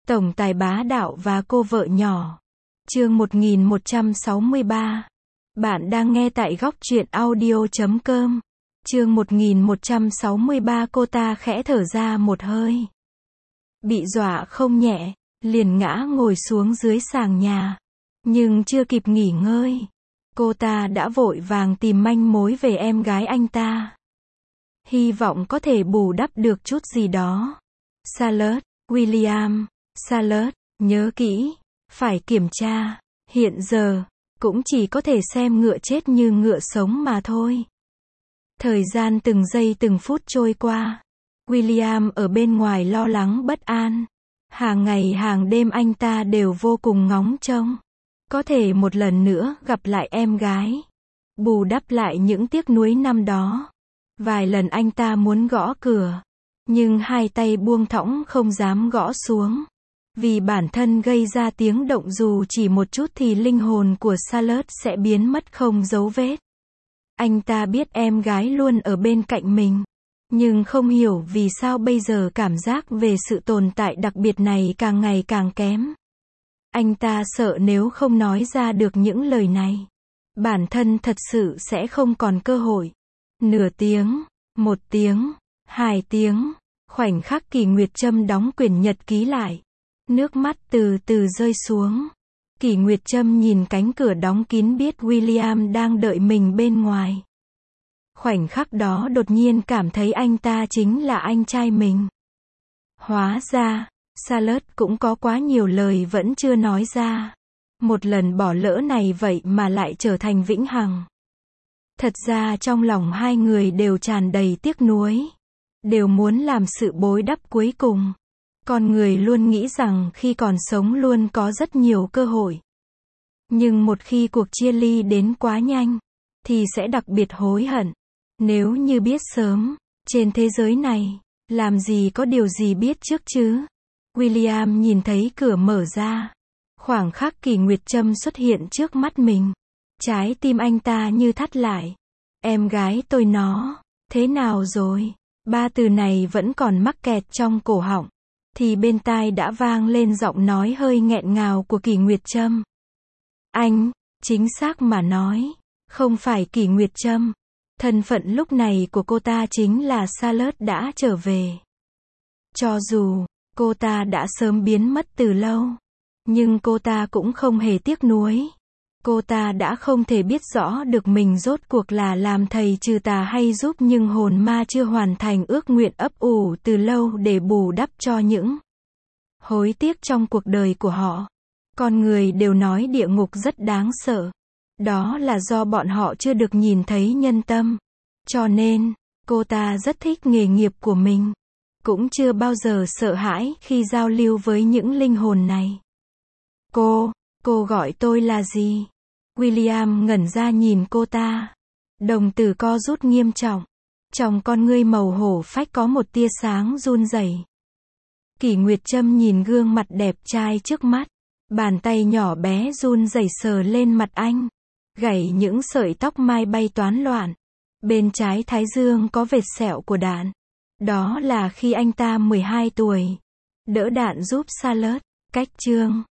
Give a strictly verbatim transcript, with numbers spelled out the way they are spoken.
Tổng tài bá đạo và cô vợ nhỏ. Chương một nghìn một trăm sáu mươi ba. Bạn đang nghe tại góc truyện audio chấm com. Chương một nghìn một trăm sáu mươi ba. Cô ta khẽ thở ra một hơi. Bị dọa không nhẹ, liền ngã ngồi xuống dưới sàn nhà. Nhưng chưa kịp nghỉ ngơi, cô ta đã vội vàng tìm manh mối về em gái anh ta. Hy vọng có thể bù đắp được chút gì đó. Charlotte, William, Charlotte, nhớ kỹ, phải kiểm tra. Hiện giờ, cũng chỉ có thể xem ngựa chết như ngựa sống mà thôi. Thời gian từng giây từng phút trôi qua. William ở bên ngoài lo lắng bất an. Hàng ngày hàng đêm anh ta đều vô cùng ngóng trông. Có thể một lần nữa gặp lại em gái. Bù đắp lại những tiếc nuối năm đó. Vài lần anh ta muốn gõ cửa. Nhưng hai tay buông thõng không dám gõ xuống. Vì bản thân gây ra tiếng động dù chỉ một chút thì linh hồn của Charlotte sẽ biến mất không dấu vết. Anh ta biết em gái luôn ở bên cạnh mình. Nhưng không hiểu vì sao bây giờ cảm giác về sự tồn tại đặc biệt này càng ngày càng kém. Anh ta sợ nếu không nói ra được những lời này, bản thân thật sự sẽ không còn cơ hội. Nửa tiếng, một tiếng, hai tiếng, khoảnh khắc Kỷ Nguyệt Trâm đóng quyển nhật ký lại. Nước mắt từ từ rơi xuống. Kỷ Nguyệt Trâm nhìn cánh cửa đóng kín biết William đang đợi mình bên ngoài. Khoảnh khắc đó đột nhiên cảm thấy anh ta chính là anh trai mình. Hóa ra, Charlotte cũng có quá nhiều lời vẫn chưa nói ra. Một lần bỏ lỡ này vậy mà lại trở thành vĩnh hằng. Thật ra trong lòng hai người đều tràn đầy tiếc nuối. Đều muốn làm sự bối đắp cuối cùng. Con người luôn nghĩ rằng khi còn sống luôn có rất nhiều cơ hội. Nhưng một khi cuộc chia ly đến quá nhanh, thì sẽ đặc biệt hối hận. Nếu như biết sớm, trên thế giới này, làm gì có điều gì biết trước chứ? William nhìn thấy cửa mở ra. Khoảng khắc Kỷ Nguyệt Trâm xuất hiện trước mắt mình. Trái tim anh ta như thắt lại. Em gái tôi nó, thế nào rồi? Ba từ này vẫn còn mắc kẹt trong cổ họng. Thì bên tai đã vang lên giọng nói hơi nghẹn ngào của Kỷ Nguyệt Trâm. Anh, chính xác mà nói, không phải Kỷ Nguyệt Trâm. Thân phận lúc này của cô ta chính là Charlotte đã trở về. Cho dù, cô ta đã sớm biến mất từ lâu. Nhưng cô ta cũng không hề tiếc nuối. Cô ta đã không thể biết rõ được mình rốt cuộc là làm thầy trừ tà hay giúp nhưng hồn ma chưa hoàn thành ước nguyện ấp ủ từ lâu để bù đắp cho những hối tiếc trong cuộc đời của họ. Con người đều nói địa ngục rất đáng sợ. Đó là do bọn họ chưa được nhìn thấy nhân tâm. Cho nên, cô ta rất thích nghề nghiệp của mình. Cũng chưa bao giờ sợ hãi khi giao lưu với những linh hồn này. Cô, cô gọi tôi là gì? William ngẩn ra nhìn cô ta. Đồng tử co rút nghiêm trọng. Trong con ngươi màu hổ phách có một tia sáng run rẩy. Kỷ Nguyệt Trâm nhìn gương mặt đẹp trai trước mắt. Bàn tay nhỏ bé run rẩy sờ lên mặt anh. Gảy những sợi tóc mai bay toán loạn. Bên trái thái dương có vệt sẹo của đạn. Đó là khi anh ta mười hai tuổi. Đỡ đạn giúp Charlotte. Cách chương